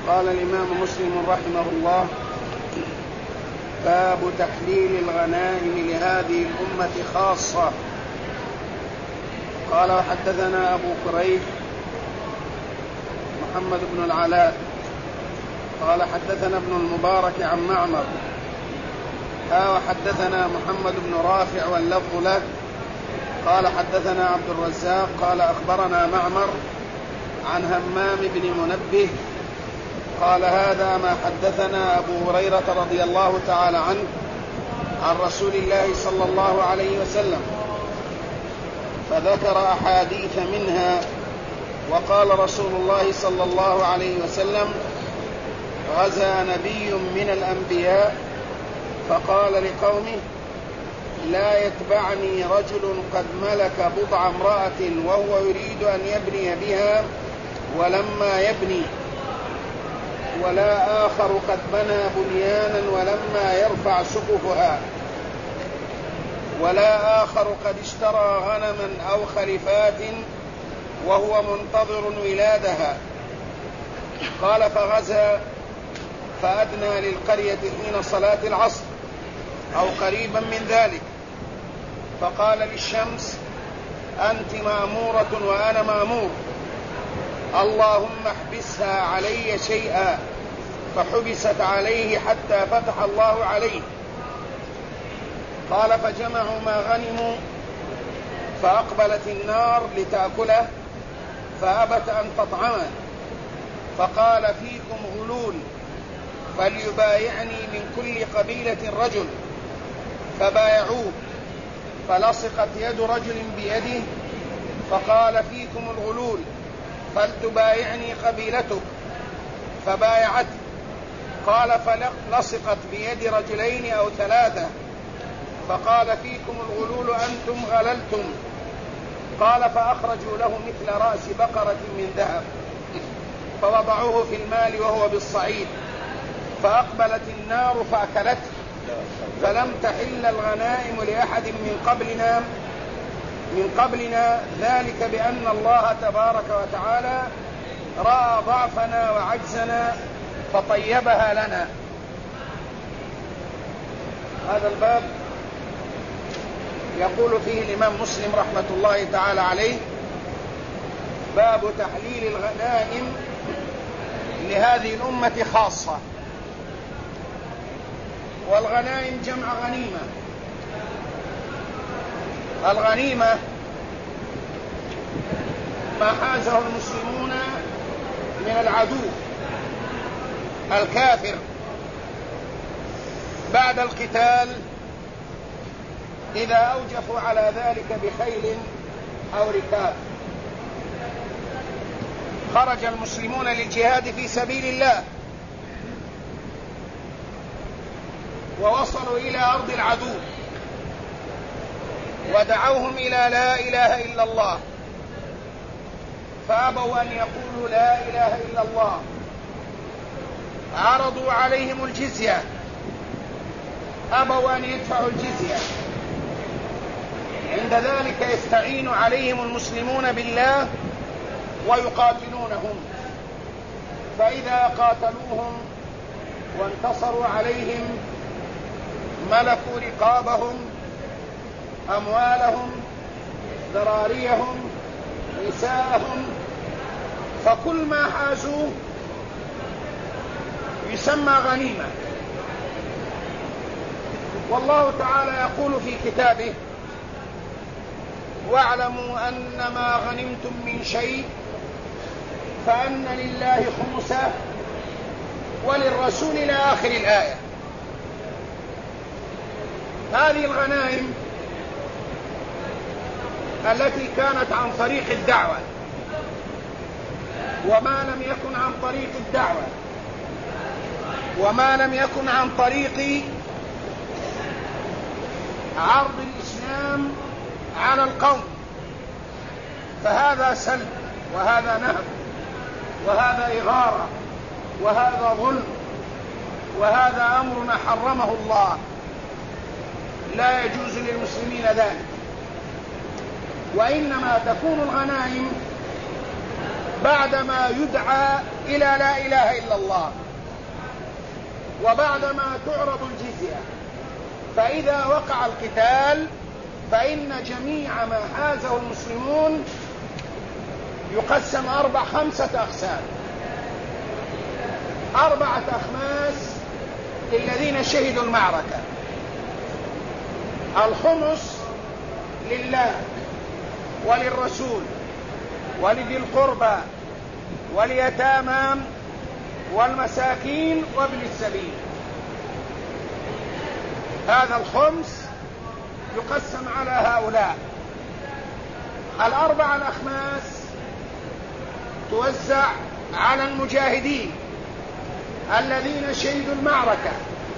قال الإمام مسلم رحمه الله: باب تحليل الغنائم لهذه الأمة خاصة. قال: وحدثنا أبو كريب محمد بن العلاء قال: حدثنا ابن المبارك عن معمر وحدثنا محمد بن رافع واللفظ له قال: حدثنا عبد الرزاق قال: أخبرنا معمر عن همام بن منبه قال: هذا ما حدثنا أبو هريرة رضي الله تعالى عنه عن رسول الله صلى الله عليه وسلم، فذكر أحاديث منها. وقال رسول الله صلى الله عليه وسلم: غزا نبي من الأنبياء فقال لقومه: لا يتبعني رجل قد ملك بضع امرأة وهو يريد أن يبني بها ولما يبني، ولا آخر قد بنى بنيانا ولما يرفع سقفها، ولا آخر قد اشترى غنما أو خلفات وهو منتظر ولادها. قال: فغزا فأدنى للقرية حين صلاة العصر أو قريبا من ذلك، فقال للشمس: أنت مأمورة وأنا مأمور، اللهم احبسها علي شيئا، فحبست عليه حتى فتح الله عليه. قال: فجمعوا ما غنموا، فأقبلت النار لتأكله فأبت أن تطعمه، فقال: فيكم غلول فليبايعني من كل قبيلة رجل، فبايعوه، فلصقت يد رجل بيده، فقال: فيكم الغلول فلتبايعني قبيلتك، فبايعته، قال: فلصقت بيد رجلين أو ثلاثة، فقال: فيكم الغلول أنتم غللتم، قال: فأخرجوا له مثل رأس بقرة من ذهب فوضعوه في المال وهو بالصعيد، فأقبلت النار فأكلته، فلم تحل الغنائم لأحد من قبلنا ذلك بأن الله تبارك وتعالى رأى ضعفنا وعجزنا فطيبها لنا. هذا الباب يقول فيه الإمام مسلم رحمة الله تعالى عليه: باب تحليل الغنائم لهذه الأمة خاصة. والغنائم جمع غنيمة. الغنيمة ما حازه المسلمون من العدو الكافر بعد القتال، إذا أوجفوا على ذلك بخيل أو ركاب. خرج المسلمون للجهاد في سبيل الله ووصلوا إلى أرض العدو ودعوهم إلى لا إله إلا الله، فأبوا أن يقولوا لا إله إلا الله، عرضوا عليهم الجزية، أبوا أن يدفعوا الجزية. عند ذلك يستعين عليهم المسلمون بالله ويقاتلونهم، فإذا قاتلوهم وانتصروا عليهم ملكوا رقابهم، أموالهم، ذراريهم، نساءهم، فكل ما حازوه يسمى غنيمة. والله تعالى يقول في كتابه: واعلموا أن ما غنمتم من شيء فأن لله خمسه وللرسول إلى آخر الآية. هذه الغنائم التي كانت عن طريق الدعوة، وما لم يكن عن طريق الدعوة، وما لم يكن عن طريق عرض الإسلام على القوم، فهذا سلب، وهذا نهب، وهذا إغارة، وهذا ظلم، وهذا أمر حرمه الله، لا يجوز للمسلمين ذلك. وإنما تكون الغنائم بعدما يدعى إلى لا إله إلا الله. وبعدما تعرض الجزية فإذا وقع القتال فإن جميع ما حازه المسلمون يقسم 5 أقسام: 4 أخماس للذين شهدوا المعركة، الخمس لله وللرسول ولذي القربى واليتامى والمساكين وابن السبيل. هذا الخمس يقسم على هؤلاء. 4 الأخماس توزع على المجاهدين الذين شهدوا المعركة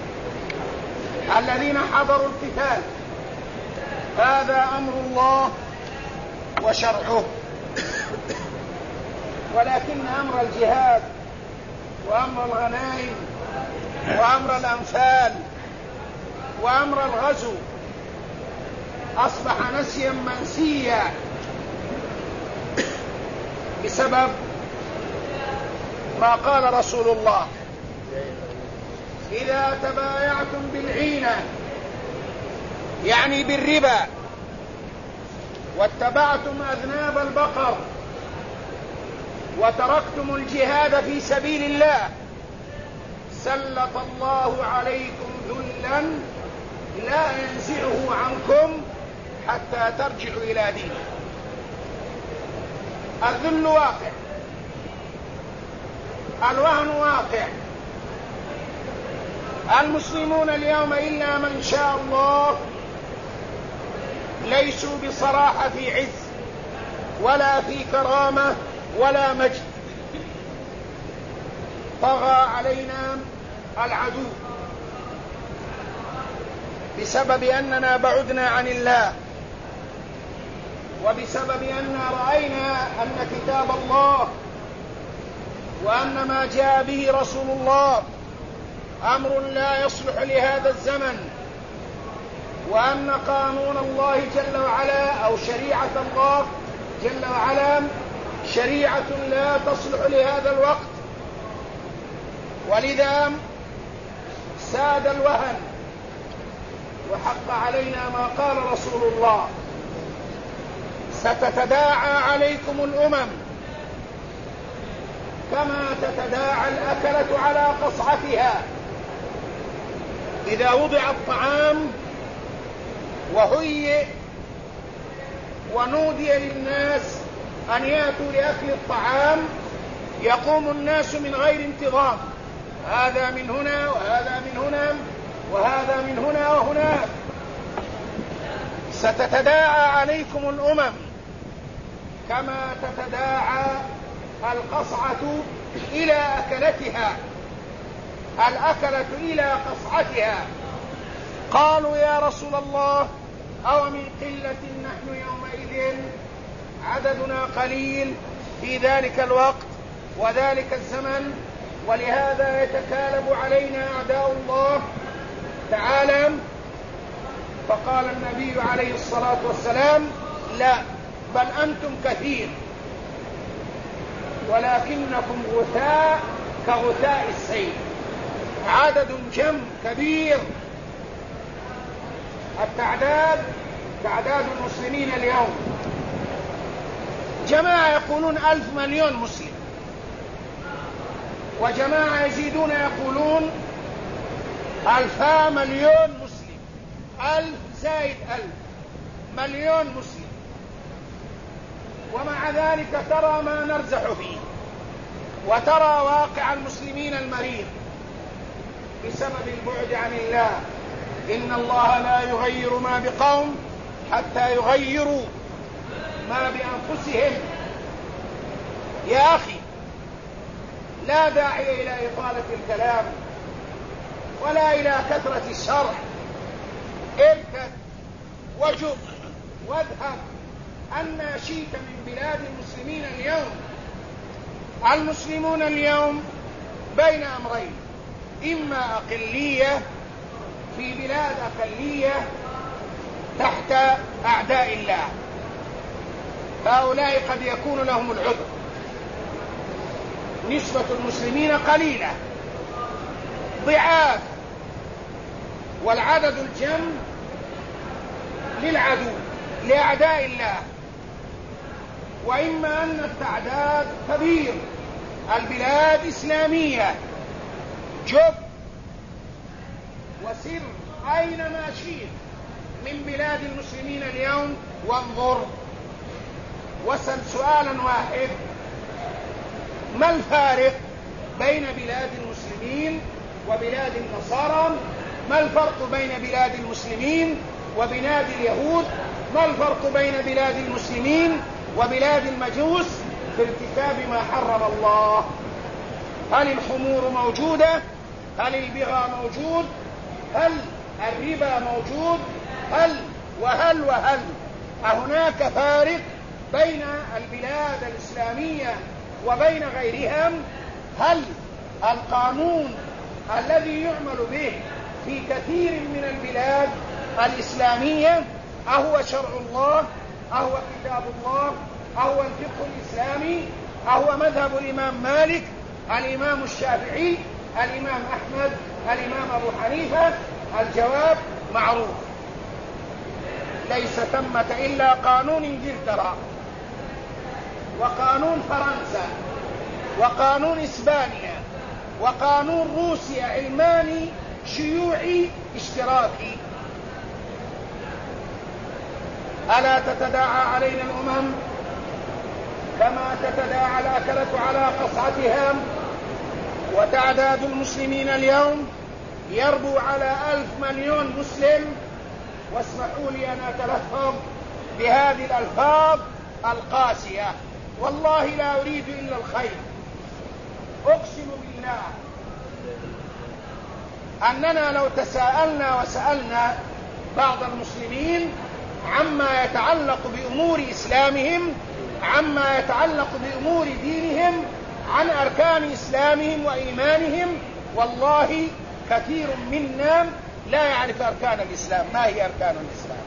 الذين حضروا القتال. هذا أمر الله وشرعه. ولكن أمر الجهاد وأمر الغنائم وأمر الأنفال وأمر الغزو أصبح نسيا منسيا بسبب ما قال رسول الله: إذا تبايعتم بالعينة، يعني بالربا، واتبعتم أذناب البقر وتركتم الجهاد في سبيل الله، سلط الله عليكم ذلا لا ينزعه عنكم حتى ترجعوا إلى دينه. الذل واقع، الوهن واقع. المسلمون اليوم إلا من شاء الله ليسوا بصراحة في عز ولا في كرامة ولا مجد. طغى علينا العدو بسبب أننا بعدنا عن الله، وبسبب أننا رأينا أن كتاب الله وأن ما جاء به رسول الله أمر لا يصلح لهذا الزمن، وأن قانون الله جل وعلا أو شريعة الله جل وعلا شريعة لا تصلح لهذا الوقت. ولذا ساد الوهن، وحق علينا ما قال رسول الله: ستتداعى عليكم الأمم كما تتداعى الأكلة على قصعتها. إذا وضع الطعام وهيئ ونودي للناس أن يأتوا لأكل الطعام يقوم الناس من غير انتظام، هذا من هنا وهذا من هنا وهذا من هنا وهناك. ستتداعى عليكم الأمم كما تتداعى القصعة إلى أكلتها، الأكلة إلى قصعتها. قالوا: يا رسول الله، أو من قلة نحن يومئذ، عددنا قليل في ذلك الوقت وذلك الزمن، ولهذا يتكالب علينا أعداء الله تعالى. فقال النبي عليه الصلاة والسلام: لا، بل أنتم كثير ولكنكم غثاء كغثاء السيل، عدد جم كبير. التعداد تعداد المسلمين اليوم، جماعة يقولون 1,000 مليون مسلم، وجماعة يزيدون يقولون 2 مليون مسلم، 1000 زائد 1000 مليون مسلم. ومع ذلك ترى ما نرزح فيه، وترى واقع المسلمين المريض بسبب البعد عن الله. إن الله لا يغير ما بقوم حتى يغيروا ما بأنفسهم. يا أخي، لا داعي إلى إطالة الكلام ولا إلى كثرة الشرح. اركد وجب واذهب أن شئت من بلاد المسلمين اليوم. المسلمون اليوم بين أمرين: إما أقلية في بلاد أقلية تحت أعداء الله، هؤلاء قد يكون لهم العذر، نسبة المسلمين قليلة ضعاف، والعدد الجم للعدو لأعداء الله. وإما أن التعداد كبير، البلاد إسلامية، جب وسر أينما شئت من بلاد المسلمين اليوم وانظر واسأل سؤالا واحد: ما الفارق بين بلاد المسلمين وبلاد النصارى؟ ما الفرق بين بلاد المسلمين وبلاد اليهود؟ ما الفرق بين بلاد المسلمين وبلاد المجوس في ارتكاب ما حرم الله؟ هل الخمور موجودة؟ هل البغى موجود؟ هل الربا موجود؟ هل أهناك فارق بين البلاد الإسلامية وبين غيرهم؟ هل القانون الذي يعمل به في كثير من البلاد الإسلامية أهو شرع الله؟ أهو كتاب الله؟ أهو الفقه الإسلامي؟ أهو مذهب الإمام مالك، الإمام الشافعي، الإمام أحمد، الإمام أبو حنيفة؟ الجواب معروف: ليس ثمة إلا قانون إنجلترا، وقانون فرنسا، وقانون إسبانيا، وقانون روسيا، علماني شيوعي اشتراكي. ألا تتداعى علينا الأمم كما تتداعى الأكلة على قصعتها؟ وتعداد المسلمين اليوم يربو على 1,000 مليون مسلم. واسمحوا لي أن أتلفظ بهذه الألفاظ القاسية، والله لا أريد إلا الخير. أقسم بالله أننا لو تساءلنا وسألنا بعض المسلمين عما يتعلق بأمور إسلامهم، عما يتعلق بأمور دينهم، عن أركان إسلامهم وإيمانهم، والله كثير منا لا يعرف أركان الإسلام. ما هي أركان الإسلام؟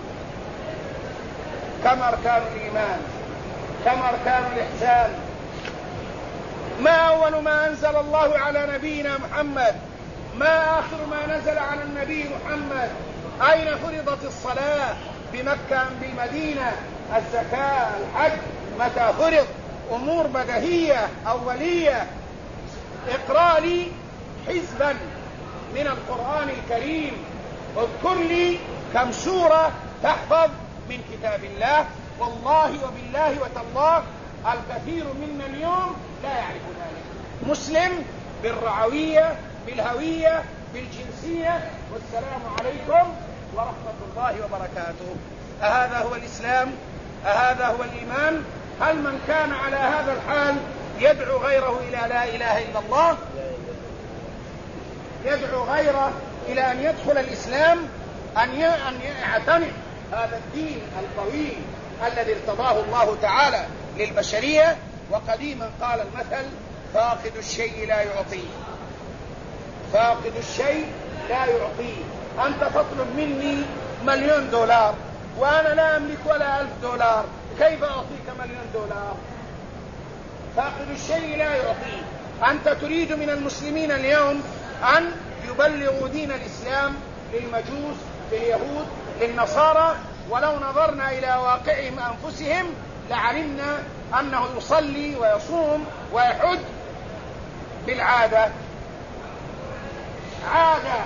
كم أركان الإيمان؟ كم أركان الإحسان؟ ما أول ما أنزل الله على نبينا محمد؟ ما آخر ما نزل على النبي محمد؟ أين فرضت الصلاة؟ بمكة أم بالمدينة؟ الزكاة، الحج متى فرض؟ أمور بديهية أولية. اقرأ لي حزبا من القرآن الكريم، اذكر لي كم سورة تحفظ من كتاب الله. والله وبالله وتالله الكثير منا اليوم لا يعرف ذلك. مسلم بالرعوية، بالهوية، بالجنسية. والسلام عليكم ورحمة الله وبركاته. أهذا هو الإسلام؟ أهذا هو الإيمان؟ هل من كان على هذا الحال يدعو غيره إلى لا إله إلا الله؟ يدعو غيره إلى أن يدخل الإسلام، أن يعتنق هذا الدين القوي الذي ارتضاه الله تعالى للبشرية. وقديما قال المثل: فاقد الشيء لا يعطيه. فاقد الشيء لا يعطيه. أنت تطلب مني $1,000,000 وأنا لا أملك ولا $1,000، كيف أعطيك $1,000,000؟ فاقد الشيء لا يعطيه. أنت تريد من المسلمين اليوم أن يبلغوا دين الإسلام للمجوس، لليهود، للنصارى. ولو نظرنا إلى واقعهم أنفسهم لعلمنا أنه يصلي ويصوم ويحج بالعادة، عادة،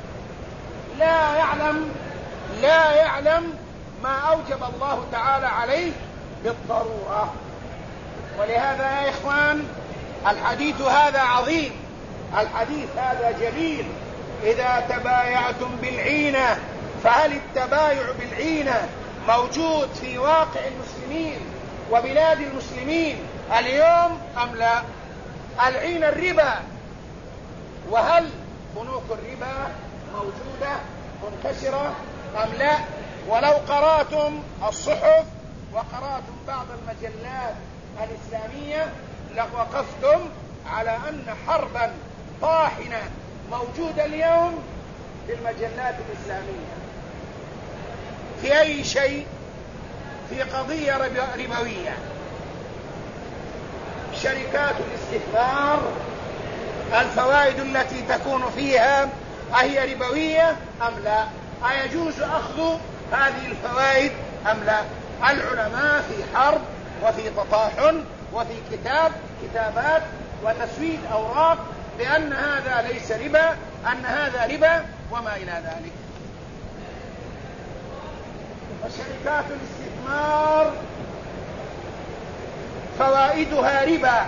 لا يعلم ما أوجب الله تعالى عليه بالضرورة. ولهذا يا إخوان الحديث هذا عظيم، الحديث هذا جليل. إذا تبايعتم بالعينة فهل التبايع بالعينة موجود في واقع المسلمين وبلاد المسلمين اليوم أم لا؟ العين الربا، وهل بنوك الربا موجودة منتشرة أم لا؟ ولو قرأتم الصحف وقرأتم بعض المجلات الإسلامية لوقفتم على أن حربا طاحنة موجودة اليوم في المجلات الإسلامية في أي شيء، في قضية ربوية. شركات الاستثمار الفوائد التي تكون فيها أهي ربوية أم لا؟ أيجوز أخذ هذه الفوائد أم لا؟ العلماء في حرب وفي تطاحن وفي كتابات وتسويد أوراق بأن هذا ليس ربا، أن هذا ربا وما إلى ذلك. وشركات الاستثمار فوائدها ربا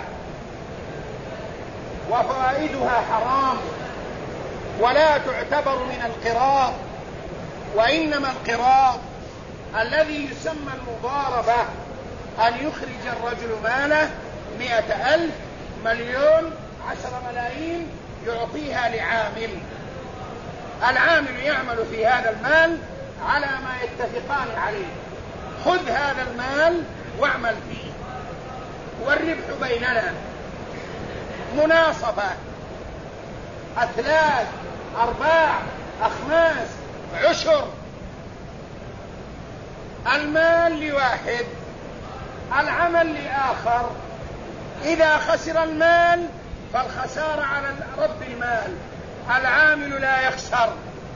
وفوائدها حرام ولا تعتبر من القراض، وإنما القراض الذي يسمى المضاربة أن يخرج الرجل ماله 100,000 مليون 10 ملايين يعطيها لعامل، العامل يعمل في هذا المال على ما يتفقان عليه، خذ هذا المال واعمل فيه، والربح بيننا مناصفة، أثلاث، أرباع، أخماس، عشر، المال لواحد، العمل لآخر. إذا خسر المال فالخسارة على رب المال، العامل لا يخسر،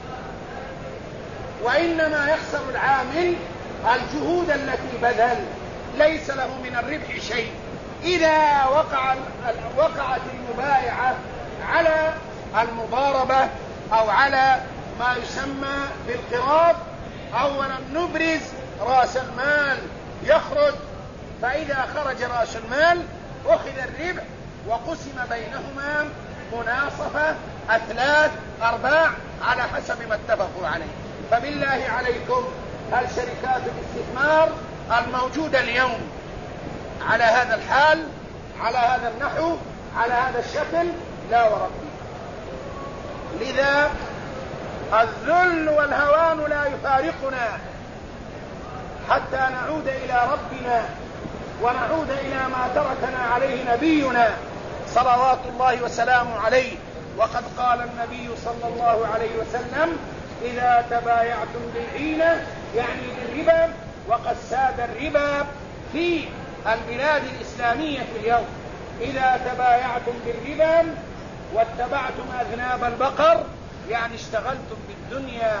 وإنما يخسر العامل الجهود التي بذل، ليس له من الربح شيء. إذا وقعت المبايعة على المضاربة أو على ما يسمى بالقراض، أولا نبرز رأس المال يخرج، فإذا خرج رأس المال أخذ الربح وقسم بينهما مناصفة، أثلاث، أرباع، على حسب ما اتفقوا عليه. فبالله عليكم، هل شركات الاستثمار الموجودة اليوم على هذا الحال، على هذا النحو، على هذا الشكل؟ لا وربي. لذا الذل والهوان لا يفارقنا حتى نعود إلى ربنا ونعود إلى ما تركنا عليه نبينا صلوات الله وسلامه عليه. وقد قال النبي صلى الله عليه وسلم: إذا تبايعتم بالعينة، يعني بالربا، وقد ساد الربا في البلاد الإسلامية اليوم، إذا تبايعتم بالربا واتبعتم أذناب البقر، يعني اشتغلتم بالدنيا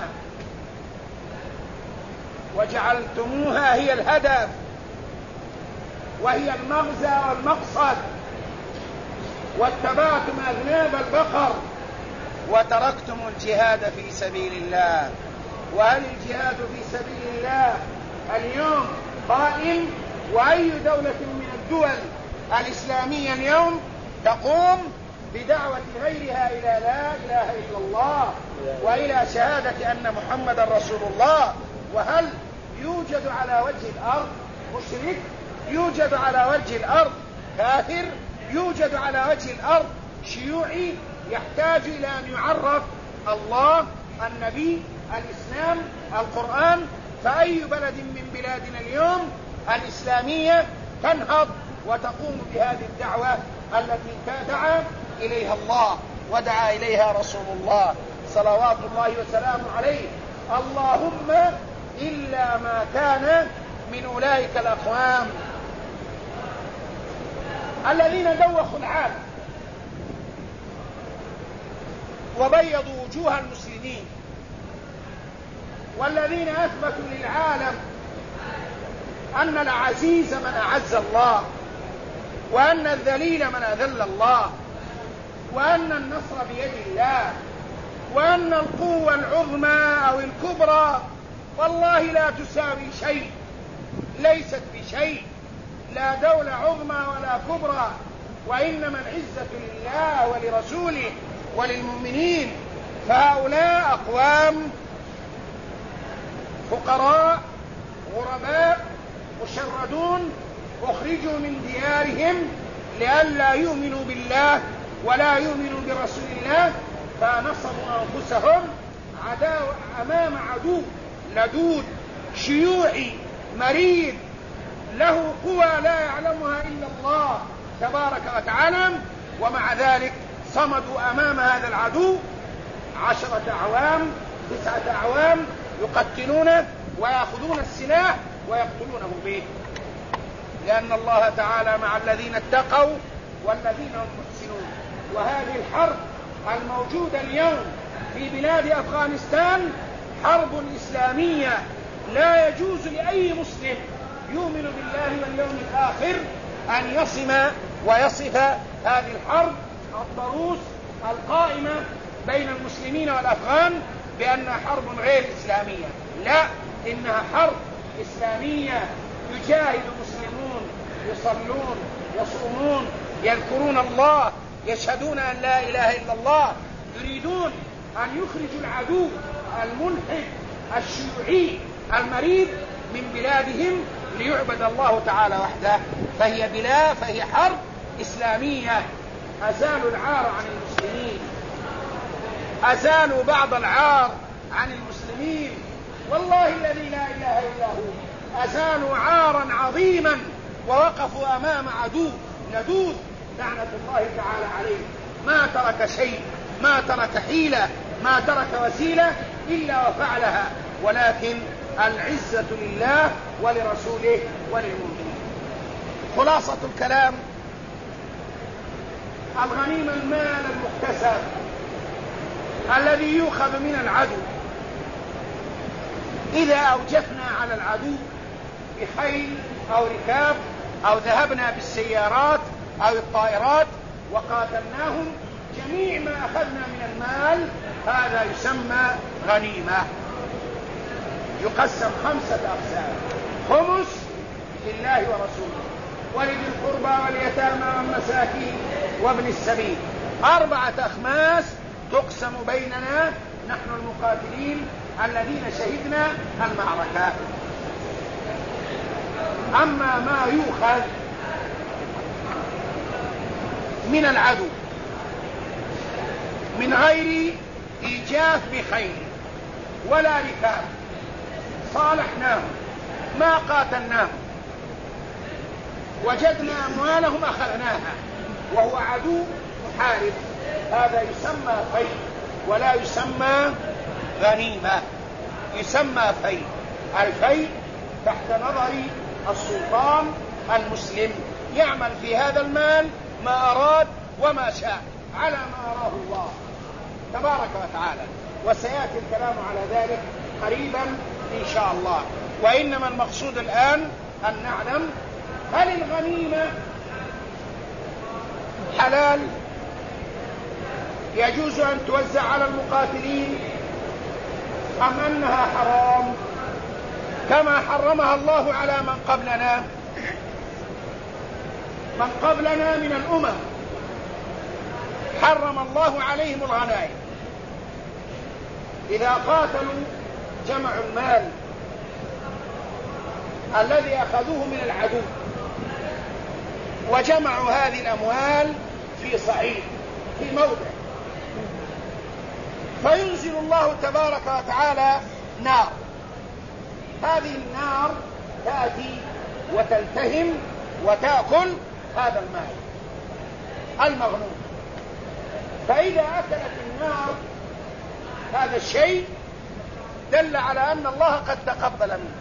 وجعلتموها هي الهدف وهي المغزى والمقصد، واتبعتم أذناب البقر وتركتم الجهاد في سبيل الله. وهل الجهاد في سبيل الله اليوم قائم؟ وأي دولة من الدول الإسلامية اليوم تقوم بدعوة غيرها إلى لا إله إلا الله وإلى شهادة أن محمد رسول الله؟ وهل يوجد على وجه الأرض مشرك؟ يوجد على وجه الأرض كافر؟ يوجد على وجه الأرض شيوعي يحتاج إلى أن يعرف الله، النبي، الإسلام، القرآن؟ فأي بلد من بلادنا اليوم الإسلامية تنهض وتقوم بهذه الدعوة التي دعا إليها الله ودعا إليها رسول الله صلوات الله وسلامه عليه؟ اللهم إلا ما كان من أولئك الأقوام الذين دوخوا العالم وبيضوا وجوه المسلمين، والذين أثبتوا للعالم أن العزيز من أعز الله، وأن الذليل من أذل الله، وأن النصر بيد الله، وأن القوة العظمى أو الكبرى والله لا تساوي شيء، ليست بشيء، لا دولة عظمى ولا كبرى، وإنما العزة لله ولرسوله وللمؤمنين. فهؤلاء أقوام فقراء غرباء مشردون أخرجوا من ديارهم لئلا يؤمنوا بالله ولا يؤمنوا برسول الله، فنصبوا أنفسهم أمام عدو لدود شيوعي مريض له قوى لا يعلمها إلا الله تبارك وتعالى، ومع ذلك صمدوا أمام هذا العدو 10 أعوام 9 أعوام يقتلونه ويأخذون السلاح ويقتلونه به. لأن الله تعالى مع الذين اتقوا والذين هم محسنون. وهذه الحرب الموجودة اليوم في بلاد أفغانستان حرب إسلامية، لا يجوز لأي مسلم يؤمن بالله واليوم الآخر أن يصم ويصف هذه الحرب الضروس القائمة بين المسلمين والأفغان بأنها حرب غير إسلامية. لا، إنها حرب إسلامية، يجاهد مسلمون يصلون يصومون يذكرون الله يشهدون أن لا إله إلا الله، يريدون أن يخرجوا العدو الملحد الشيوعي المريض من بلادهم ليعبد الله تعالى وحده. فهي حرب إسلامية. أزالوا العار عن المسلمين، أزالوا بعض العار عن المسلمين، والله الذي لا إله إلا هو، أزالوا عارا عظيما ووقفوا أمام عدو لدود لعنة الله تعالى عليه. ما ترك شيء، ما ترك حيلة، ما ترك وسيلة إلا وفعلها، ولكن العزة لله ولرسوله وللمؤمنين. خلاصة الكلام: الغنيمة المال المكتسب الذي يؤخذ من العدو إذا أوجفنا على العدو بخيل أو ركاب أو ذهبنا بالسيارات أو الطائرات وقاتلناهم، جميع ما أخذنا من المال هذا يسمى غنيمة. يقسم 5 أقسام: خمس لله ورسوله ولذي القربى واليتامى والمساكين وابن السبيل. 4 أخماس تقسم بيننا نحن المقاتلين الذين شهدنا المعركة. أما ما يؤخذ من العدو من غير إيجاف بخيل ولا ركاب، صالحناهم ما قاتلناهم، وجدنا أموالهم أخذناها وهو عدو محارب، هذا يسمى فيء ولا يسمى غنيمة، يسمى فيء. الفيء تحت نظر السلطان المسلم، يعمل في هذا المال ما أراد وما شاء على ما أراه الله تبارك وتعالى، وسيأتي الكلام على ذلك قريبا إن شاء الله. وإنما المقصود الآن أن نعلم هل الغنيمة حلال يجوز أن توزع على المقاتلين أم أنها حرام كما حرمها الله على من قبلنا. من قبلنا من الأمم حرم الله عليهم الغنائم، إذا قاتلوا جمعوا المال الذي أخذوه من العدو وجمعوا هذه الأموال في صعيد في موضع، فينزل الله تبارك وتعالى نار، هذه النار تأتي وتلتهم وتأكل هذا المال المغنوم. فإذا أكلت النار هذا الشيء دل على أن الله قد تقبل منه،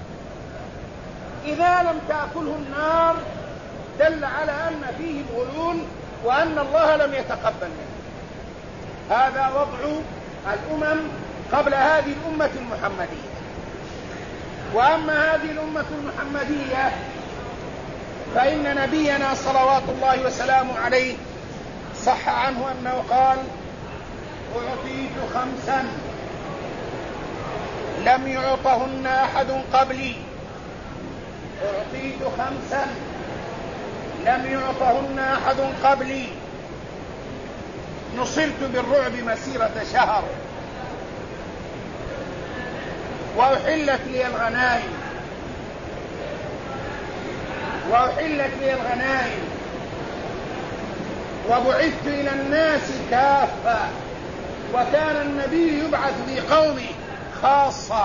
إذا لم تأكله النار دل على أن فيه الغلول وأن الله لم يتقبل منه. هذا وضع الأمم قبل هذه الأمة المحمدية. وأما هذه الأمة المحمدية فإن نبينا صلوات الله وسلامه عليه صح عنه أنه قال: أعطيت 5 لم يعطهن أحد قبلي، أعطيت 5 لم يعطهن أحد قبلي، نصرت بالرعب مسيرة شهر، وأحلت لي الغنائم، وأحلت لي الغنائم، وبعثت إلى الناس كافة، وكان النبي يبعث في قومه خاصة،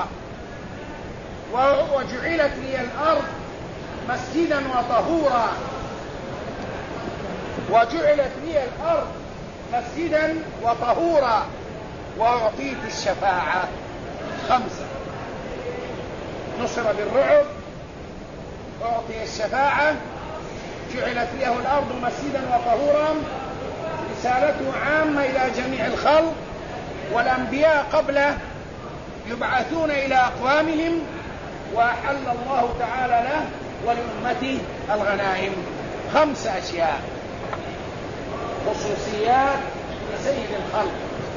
وجعلت لي الأرض مسجدا وطهورا، وجعلت لي الأرض مسجدا وطهورا، وأعطيت الشفاعة 5. نصر بالرعب أعطي الشفاعة جعلت له الأرض مسجدا وطهورا، رسالته عامة إلى جميع الخلق، والأنبياء قبله يبعثون إلى أقوامهم، وأحل الله تعالى له ولأمته الغنائم. 5 أشياء خصوصيات لسيد الخلق،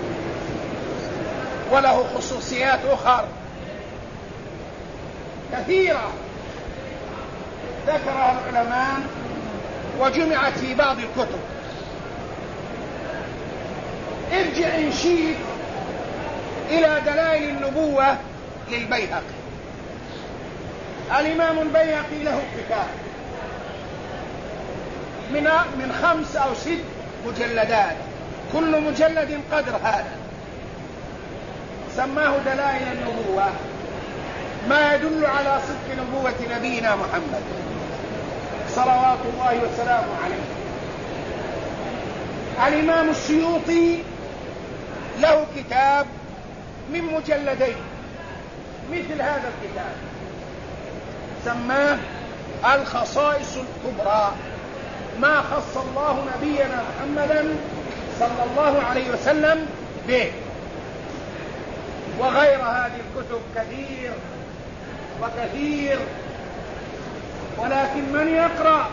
وله خصوصيات أخرى كثيرة ذكرها العلماء وجمعت في بعض الكتب. ارجع إن شئت إلى دلائل النبوة للبيهقي. الإمام البيهقي له كتاب من 5 أو 6 مجلدات، كل مجلد قدر هذا، سماه دلائل النبوة، ما يدل على صدق نبوة نبينا محمد صلوات الله وسلامه عليه. الإمام السيوطي له كتاب من مجلدين مثل هذا الكتاب، سماه الخصائص الكبرى، ما خص الله نبينا محمدا صلى الله عليه وسلم به. وغير هذه الكتب كثير وكثير، ولكن من يقرأ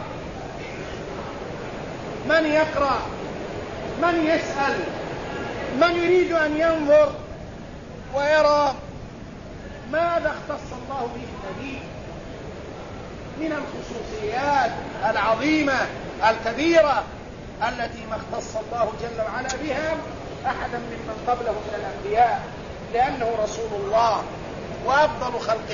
من يسأل، من يريد أن ينظر ويرى ماذا اختص الله به النبي من الخصوصيات العظيمة الكبيرة التي ما اختص الله جل وعلا بها أحدا ممن قبله من الأنبياء، لأنه رسول الله وأفضل خلق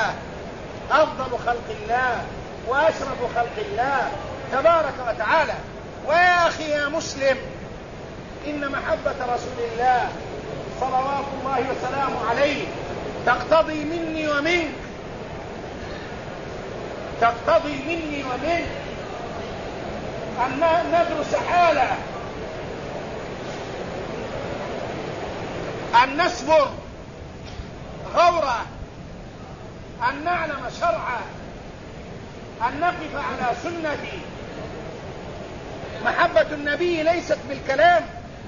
الله وأشرف خلق الله تبارك وتعالى. ويا أخي يا مسلم، إن محبة رسول الله صلوات الله وسلامه عليه تقتضي مني ومنك أن ندرس حاله، أن نصبر غورا، أن نعلم شرعا، أن نقف على سنته. محبة النبي ليست بالكلام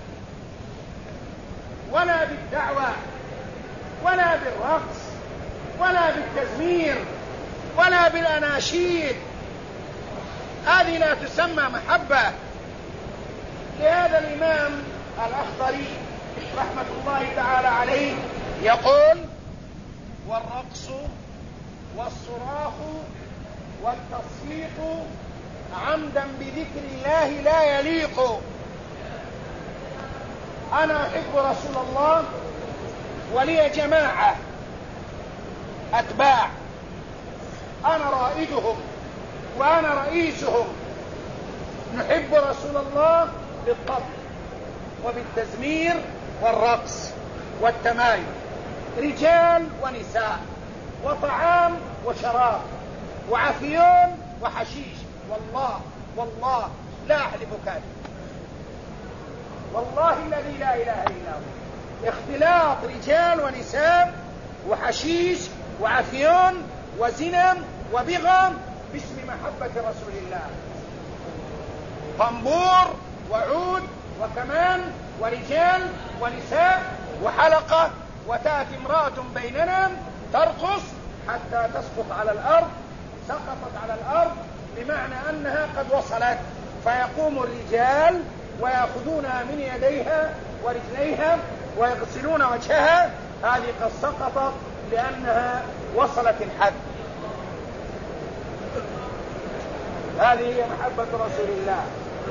ولا بالدعوة ولا بالرقص ولا بالتزمير ولا بالأناشيد، هذه لا تسمى محبة. لهذا الإمام الأخضري رحمة الله تعالى عليه يقول: والرقص والصراخ والتصفيق عمدا بذكر الله لا يليق. أنا أحب رسول الله ولي جماعة أتباع، أنا رائدهم وأنا رئيسهم، نحب رسول الله بالطبل وبالتزمير والرقص والتمايل، رجال ونساء، وطعام وشراب، وعفيون وحشيش. والله لا أحلف كاذب، والله الذي لا إله إلا هو، اختلاط رجال ونساء وحشيش وعفيون وزنا وبغى باسم محبة رسول الله، طنبور وعود وكمان ورجال ونساء وحلقة، وتأتي امرأة بيننا ترقص حتى تسقط على الأرض، سقطت على الأرض بمعنى أنها قد وصلت، فيقوم الرجال ويأخذونها من يديها ورجليها ويغسلون وجهها، هذه قد سقطت لأنها وصلت الحد. هذه هي محبة رسول الله.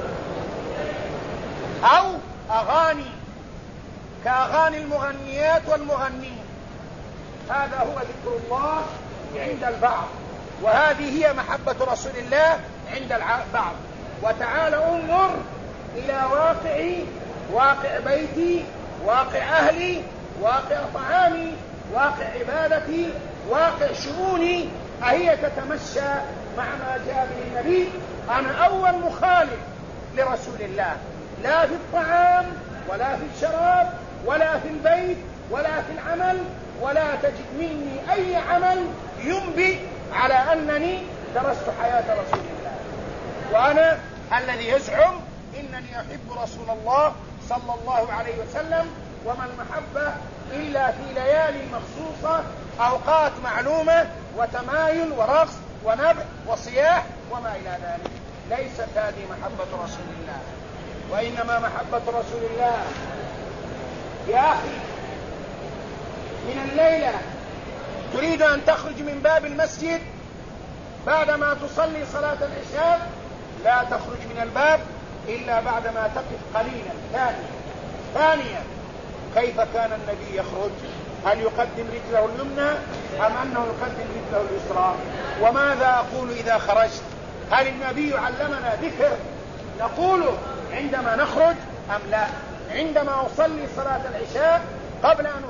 أو أغاني كأغاني المغنيات والمغنين، هذا هو ذكر الله عند البعض، وهذه هي محبة رسول الله عند البعض. وتعال انظر إلى واقع بيتي، واقع أهلي، واقع طعامي، واقع عبادتي، واقع شؤوني، أهي تتمشى مع ما جاء به النبي؟ أنا أول مخالف لرسول الله، لا في الطعام ولا في الشراب ولا في البيت ولا في العمل، ولا تجد مني أي عمل ينبئ على أنني درست حياة رسول الله، وأنا الذي يزعم إنني أحب رسول الله صلى الله عليه وسلم. وما المحبة إلا في ليالي مخصوصة، أوقات معلومة، وتمايل ورقص ونبع وصياح وما إلى ذلك. ليست هذه محبة رسول الله، وإنما محبة رسول الله يا أخي من الليلة تريد أن تخرج من باب المسجد بعدما تصلي صلاة العشاء، لا تخرج من الباب إلا بعدما تقف قليلا. ثانيا كيف كان النبي يخرج؟ هل يقدم رجله اليمنى أم أنه يقدم رجله اليسرى؟ وماذا أقول إذا خرجت؟ هل النبي علمنا ذكر نقوله عندما نخرج أم لا؟ عندما أصلي صلاة العشاء قبل أن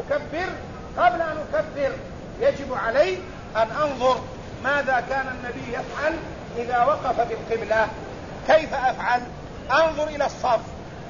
أكبر يجب علي أن أنظر ماذا كان النبي يفعل إذا وقف بالقبلة. كيف أفعل؟ أنظر إلى الصف،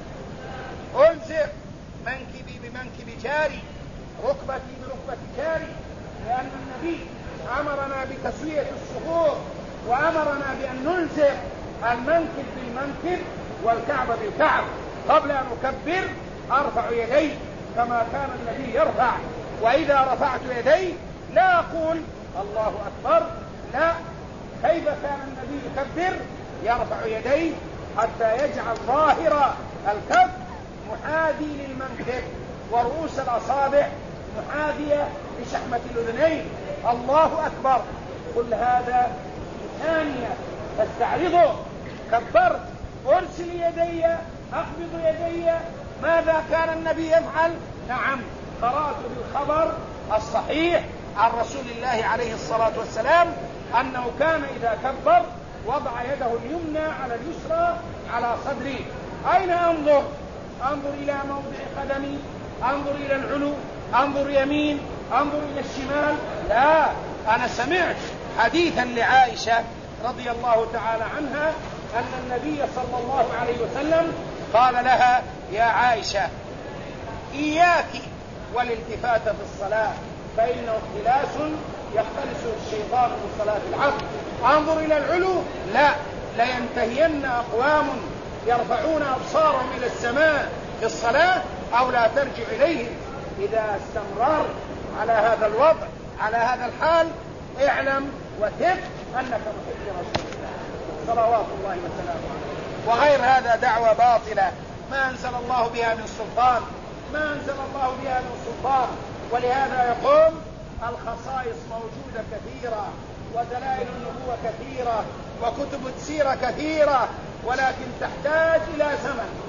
ألزق منكبي بمنكب جاري، ركبتي بركبة جاري، لأن النبي أمرنا بتسوية الصفوف، وأمرنا بأن نلزق المنكب بالمنكب والكعب بالكعب. قبل أن أكبر أرفع يدي كما كان النبي يرفع، وإذا رفعت يدي لا أقول الله أكبر، لا. كيف كان النبي يكبر؟ يرفع يديه حتى يجعل ظاهر الكف محاذي للمنكب، ورؤوس الأصابع محاذية لشحمة الأذنين. الله أكبر. كل هذا ثانية تستعرضه. كبرت، أرسل يدي، أقبض يدي. ماذا كان النبي يفعل؟ نعم، قرأت بالخبر الصحيح عن رسول الله عليه الصلاة والسلام أنه كان إذا كبر وضع يده اليمنى على اليسرى على صدري. أين أنظر؟ أنظر إلى موضع قدمي، أنظر إلى العلو، أنظر يمين، أنظر إلى الشمال؟ لا. أنا سمعت حديثا لعائشة رضي الله تعالى عنها أن النبي صلى الله عليه وسلم قال لها: يا عائشة، إياك والالتفات في الصلاة، فإنه اختلاس يختلسه الشيطان من صلاة العبد. أنظر إلى العلو؟ لا، لينتهين أقوام يرفعون أبصارهم إلى السماء في الصلاة أو لا ترجع إليهم. إذا استمرر على هذا الوضع، على هذا الحال، اعلم وثق أنك محب رسول الله صلوات الله وسلامه عليه. وغير هذا دعوة باطلة ما أنزل الله بها من سلطان، ما أنزل الله بها من سلطان. ولهذا يقول: الخصائص موجودة كثيرة، ودلائل النبوة كثيرة، وكتب السيرة كثيرة، ولكن تحتاج إلى زمن،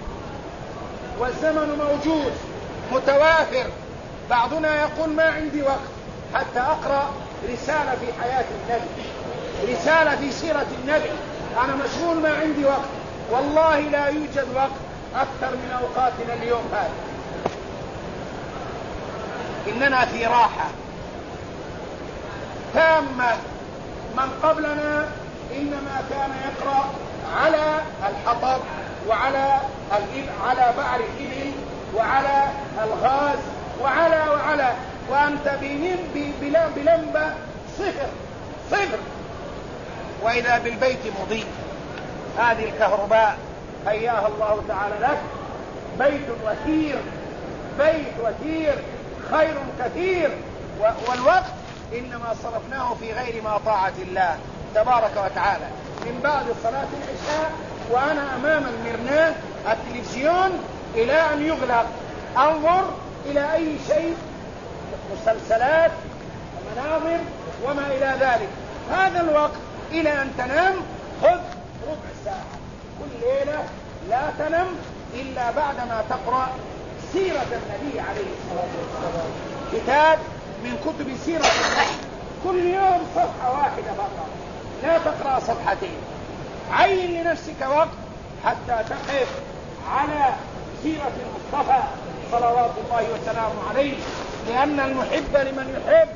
والزمن موجود متوافر. بعضنا يقول: ما عندي وقت حتى أقرأ رسالة في حياة النبي، رسالة في سيرة النبي، أنا مشغول ما عندي وقت. والله لا يوجد وقت أكثر من أوقاتنا اليوم هذا. إننا في راحة تامة. من قبلنا إنما كان يقرأ على الحطب وعلى على بعر الإبل وعلى الغاز وعلى وأنت بلمبة صفر، وإذا بالبيت مضيء. هذه الكهرباء هياها الله تعالى لك، بيت وثير، خير كثير. والوقت إنما صرفناه في غير ما طاعة الله تبارك وتعالى. من بعد صلاة العشاء وأنا أمام المرناة التلفزيون إلى أن يغلق، أنظر إلى أي شيء، مسلسلات ومناظر وما إلى ذلك. هذا الوقت إلى أن تنام خذ ربع ساعة كل ليلة، لا تنم إلا بعدما تقرأ سيرة النبي عليه الصلاة والسلام، كتاب من كتب سيرة النبي، كل يوم صفحة واحدة فقط، لا تقرأ صفحتين. عين لنفسك وقت حتى تقف على سيرة المصطفى صلوات الله وسلامه عليه، لأن المحب لمن يحب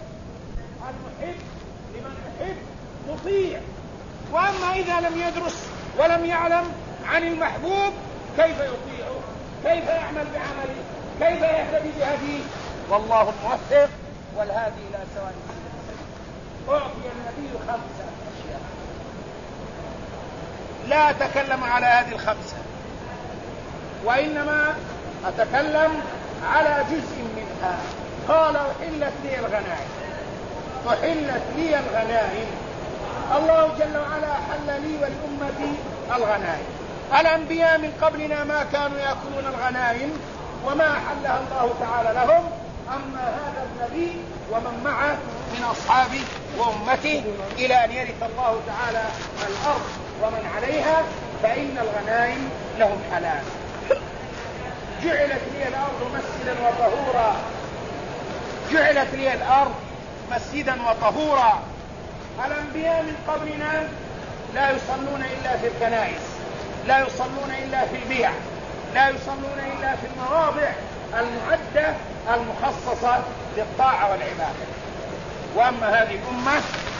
مطيع. وأما إذا لم يدرس ولم يعلم عن المحبوب كيف يطيعه؟ كيف يعمل بعمله؟ كيف يهتدي بهديه؟ والله الموفق والهادي إلى سواء السبيل. أعطي النبي 5 أشياء لا أتكلم على هذه الخمسة، وإنما أتكلم على جزء منها. قال أحلت لي الغنائم، أحلت لي الغنائم. الله جل وعلا حل لي ولأمتي الغنائم. الأنبياء من قبلنا ما كانوا يأكلون الغنائم وما حلها الله تعالى لهم، أما هذا النبي ومن معه من أصحابه وأمته إلى أن يرث الله تعالى الأرض ومن عليها، فإن الغنائم لهم حلال. جعلت لي الأرض مسجدا وطهورا، جعلت لي الأرض مسجدا وطهورا. الأنبياء من قبلنا لا يصلون إلا في الكنائس، لا يصلون إلا في البيع، لا يصلون إلا في المواضع المعدة المخصصة للطاعة والعبادة. وأما هذه الأمة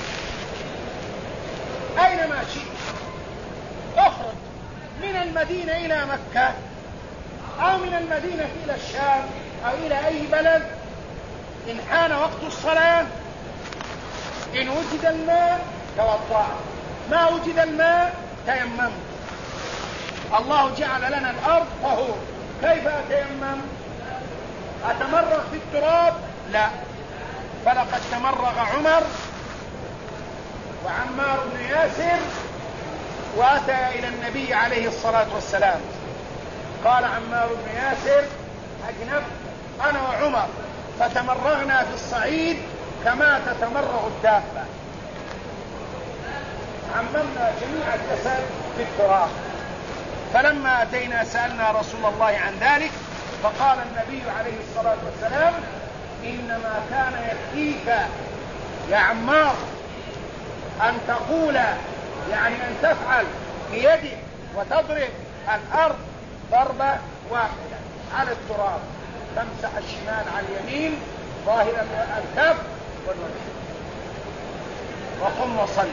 أينما شئت اخرج من المدينة إلى مكة أو من المدينة إلى الشام أو إلى أي بلد، إن حان وقت الصلاة إن وجد الماء توضأ، ما وجد الماء تيمم. الله جعل لنا الأرض طهور. كيف أتيمم؟ أتمرغ في التراب؟ لا، فلقد تمرغ عمر وعمار بن ياسر وأتى إلى النبي عليه الصلاة والسلام. قال عمار بن ياسر: أجنبت أنا وعمر فتمرغنا في الصعيد كما تتمرغ الدابة، عممنا جميع الجسد في التراب. فلما أتينا سألنا رسول الله عن ذلك، فقال النبي عليه الصلاة والسلام: إنما كان يكفيك يا عمار أن تقول، يعني أن تفعل بيدك وتضرب الأرض ضربة واحدة على التراب، تمسح الشمال على اليمين ظاهر الكف والوجه، وقم وصل.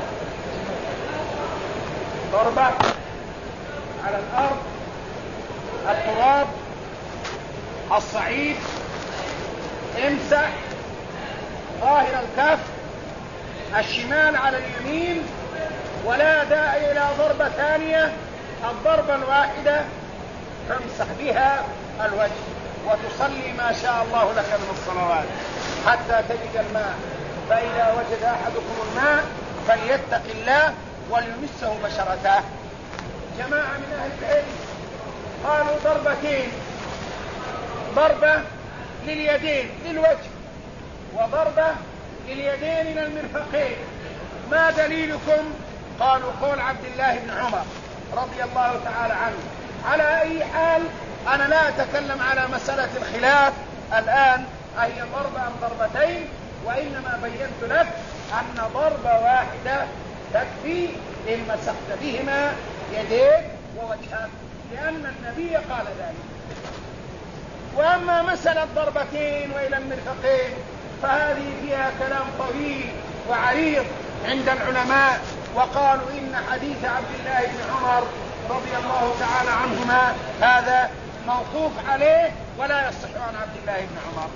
ضربة على الأرض، التراب، الصعيد، امسح ظاهر الكف، الشمال على اليمين، ولا داعي إلى ضربة ثانية. الضربة الواحدة تمسح بها الوجه وتصلي ما شاء الله لك من الصلوات حتى تجد الماء. فإذا وجد أحدكم الماء فليتق الله وليمسه بشرته. جماعة من أهل العلم قالوا ضربتين: ضربة لليدين للوجه وضربة لليدين إلى المرفقين. ما دليلكم؟ قالوا قول عبد الله بن عمر رضي الله تعالى عنه. على أي حال أنا لا أتكلم على مسألة الخلاف الآن أي ضربة أم ضربتين، وإنما بينت لك أن ضربة واحدة تكفي إن مسحت بهما يديك ووجهك، لأن النبي قال ذلك. وأما مسألة ضربتين وإلى المرفقين فهذه فيها كلام طويل وعريض عند العلماء، وقالوا إن حديث عبد الله بن عمر رضي الله تعالى عنهما هذا موقوف عليه ولا يصح عن عبد الله بن عمر.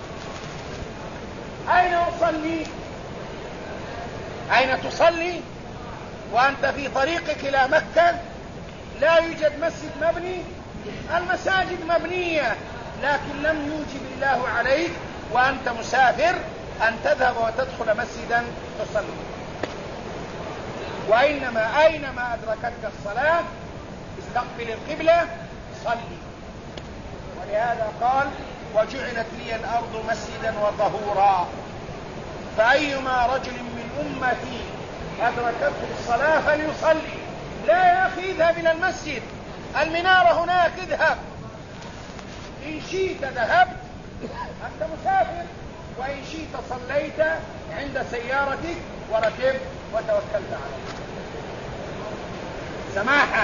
أين أصلي؟ أين تصلي وأنت في طريقك إلى مكة لا يوجد مسجد مبني؟ المساجد مبنية، لكن لم يوجب الله عليك وأنت مسافر أن تذهب وتدخل مسجدا تصلي، وإنما أينما أدركتك الصلاة استقبل القبلة صلي. ولهذا قال: وجعلت لي الأرض مسجدا وطهورا. فأيما رجل من أمتي أدركته الصلاة فليصلي. لا يا أخي اذهب إلى المسجد، المنارة هناك، اذهب. إن شئت ذهبت أنت مسافر، وإن شئت صليت عند سيارتك وركبت وتوكلت عليه. سماحة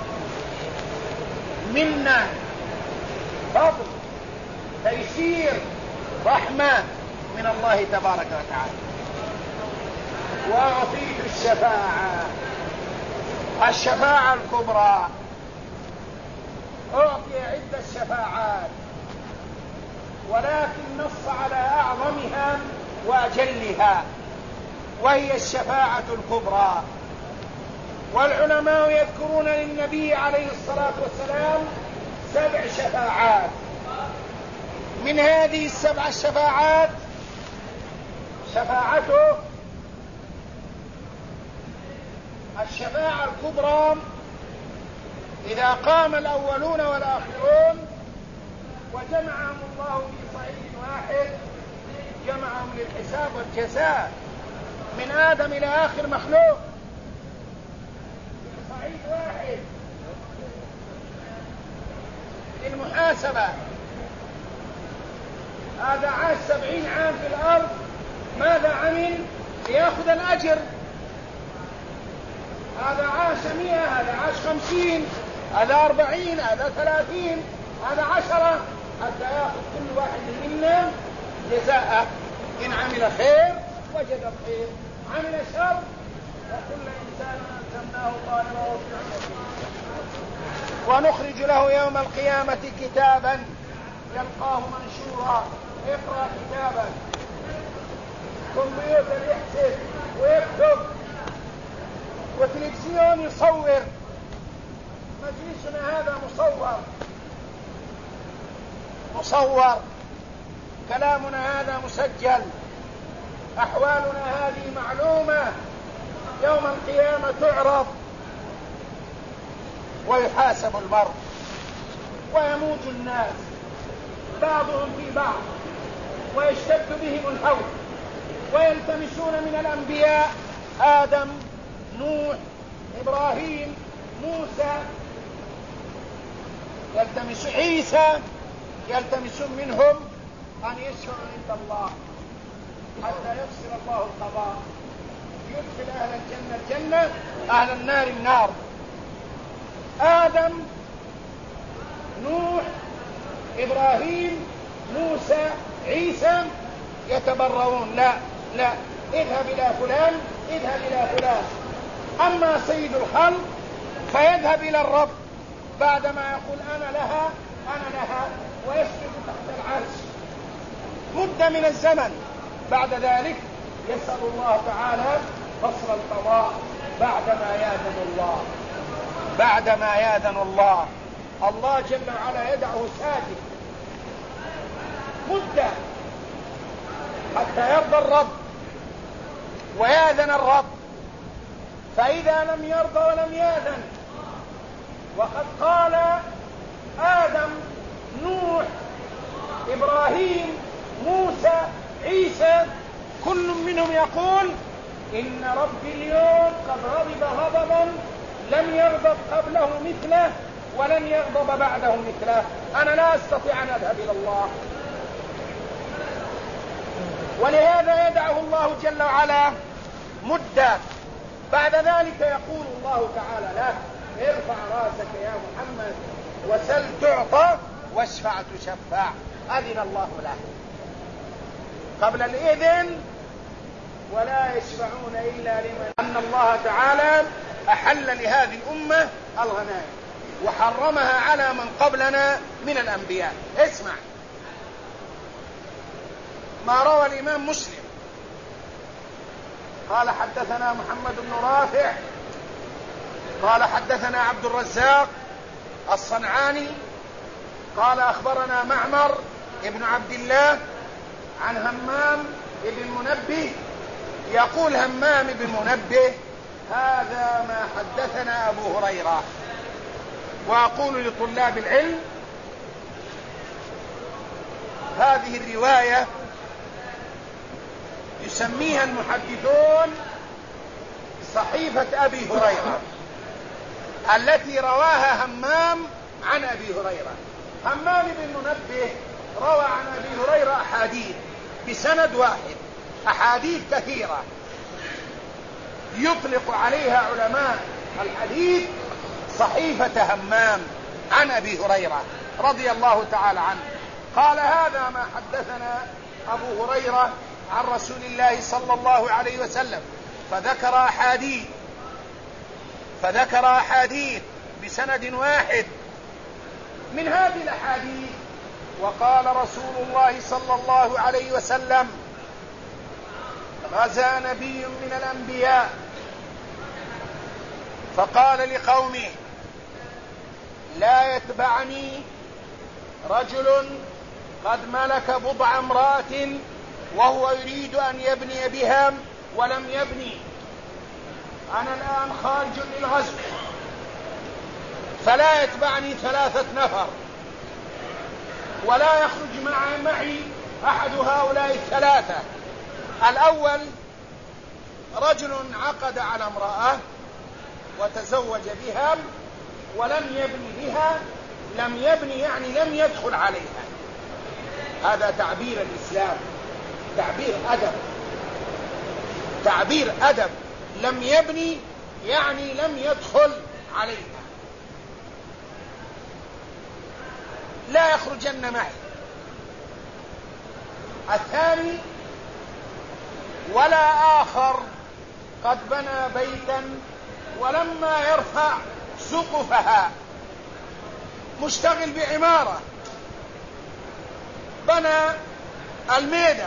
منا، فضل، تيسير، رحمة من الله تبارك وتعالى. وأعطيت الشفاعة الكبرى. أعطي عدة الشفاعات، ولكن نص على أعظمها وأجلها، وهي الشفاعة الكبرى. والعلماء يذكرون للنبي عليه الصلاة والسلام 7 شفاعات. من هذه 7 الشفاعات شفاعته الشفاعة الكبرى إذا قام الأولون والآخرون وجمعهم الله في صعيد واحد، جمعهم للحساب والجزاء من آدم إلى آخر مخلوق في صعيد واحد للمحاسبة. هذا عاش 70 عام في الأرض، ماذا عمل؟ ليأخذ الأجر. هذا عاش 100، هذا عاش 50، هذا 40، هذا 30، هذا 10، حتى يأخذ كل واحد منا جزاءه. إن عمل خير وجد الخير، عمل شر وكل إنسان ألزمناه طائره في عنقه ونخرج له يوم القيامة كتابا يلقاه منشورا. اقرأ كتابا. كمبيوتر يحسب ويكتب، وتلفزيون يصور. مجلسنا هذا مصور، كلامنا هذا مسجل، أحوالنا هذه معلومة. يوم القيامة تعرض ويحاسب المرء ويموج الناس بعضهم في بعض ويشتد بهم الحوض ويلتمسون من الأنبياء آدم، نوح، إبراهيم، موسى، يلتمس عيسى، يلتمسون منهم أن يشفعوا عند الله حتى يفصل الله القضاء، يدخل أهل الجنة الجنة، أهل النار النار. آدم، نوح، إبراهيم، موسى، عيسى يتبرؤون، لا اذهب إلى فلان، اذهب إلى فلان. أما سيد الخلق فيذهب إلى الرب بعدما يقول أنا لها ويسجد تحت العرش مدة من الزمن. بعد ذلك يسأل الله تعالى فصل القضاء بعدما يأذن الله. الله جل وعلا يدعه ساجد مدة حتى يرضى الرب ويأذن الرب. فإذا لم يرضى ولم يأذن، وقد قال آدم، نوح، إبراهيم، موسى، عيسى، كل منهم يقول إن ربي اليوم قد غضب غضبا لم يغضب قبله مثله ولن يغضب بعده مثله، أنا لا أستطيع أن أذهب إلى الله. ولهذا يدعه الله جل وعلا مدة. بعد ذلك يقول الله تعالى له ارفع راسك يا محمد وسل تعطى واشفع تشفع. أذن الله له قبل الإذن، ولا يشفعون إلا لمن أن الله تعالى أحل لهذه الأمة الغنائم وحرمها على من قبلنا من الأنبياء. اسمع ما روى الإمام مسلم قال حدثنا محمد بن رافع قال حدثنا عبد الرزاق الصنعاني قال أخبرنا معمر ابن عبد الله عن همام ابن منبه يقول همام بن منبه هذا ما حدثنا أبو هريرة. وأقول لطلاب العلم هذه الرواية يسميها المحدثون صحيفة أبي هريرة التي رواها همام عن أبي هريرة. همام بن منبه روى عن أبي هريرة أحاديث بسند واحد، أحاديث كثيرة يطلق عليها علماء الحديث صحيفة همام عن أبي هريرة رضي الله تعالى عنه. قال هذا ما حدثنا أبو هريرة عن رسول الله صلى الله عليه وسلم، فذكر أحاديث بسند واحد. من هذه الأحاديث وقال رسول الله صلى الله عليه وسلم غزا نبي من الأنبياء فقال لقومه: لا يتبعني رجل قد ملك بضع امرأة وهو يريد أن يبني بها ولم يبني. أنا الآن خارج للغزو، فلا يتبعني 3 نفر، ولا يخرج معي أحد هؤلاء 3. الأول رجل عقد على امرأة وتزوج بها ولم يبني بها. لم يبني يعني لم يدخل عليها. هذا تعبير الإسلام، تعبير أدب. لم يبني يعني لم يدخل عليها. لا يخرجن معي. الثاني: ولا آخر قد بنى بيتا ولما يرفع سقفها، مشتغل بعمارة، بنى الميدة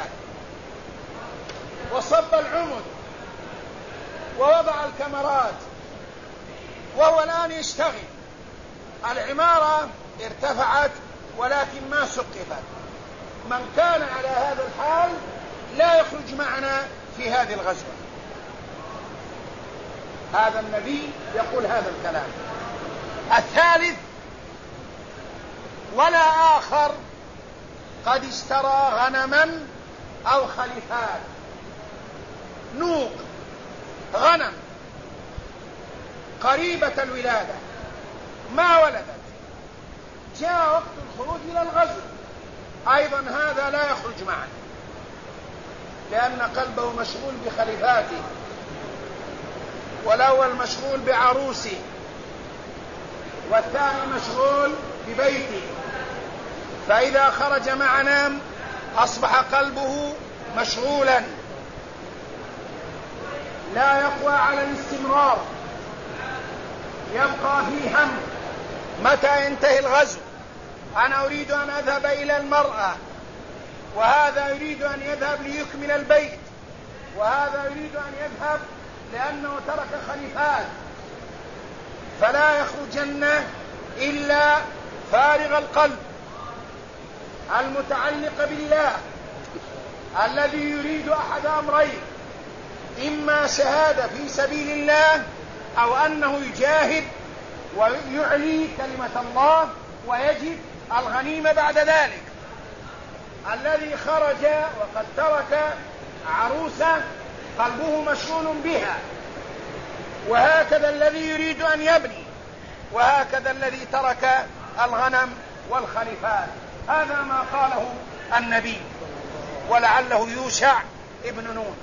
وصب العمد ووضع الكمرات وهو الآن يشتغل. العمارة ارتفعت ولكن ما سقفت. من كان على هذا الحال لا يخرج معنا في هذه الغزوة. هذا النبي يقول هذا الكلام. الثالث: ولا آخر قد اشترى غنما أو خليفات. نوق غنم قريبة الولادة ما ولدت، جاء وقت الخروج إلى الغزو، أيضا هذا لا يخرج معنا، لأن قلبه مشغول بخليفاته، والأول مشغول بعروسه، والثاني مشغول ببيته. فإذا خرج معنا أصبح قلبه مشغولا، لا يقوى على الاستمرار، يبقى في هم متى ينتهي الغزو. أنا أريد أن أذهب إلى المرأة، وهذا يريد أن يذهب ليكمل البيت، وهذا يريد أن يذهب لأنه ترك خليفات. فلا يخرجن إلا فارغ القلب المتعلق بالله، الذي يريد أحد أمرين: إما شهادة في سبيل الله، أو أنه يجاهد ويعلي كلمة الله ويجد الغنيمة بعد ذلك. الذي خرج وقد ترك عروسة قلبه مشغول بها، وهكذا الذي يريد أن يبني، وهكذا الذي ترك الغنم والخليفات. هذا ما قاله النبي، ولعله يوشع ابن نون.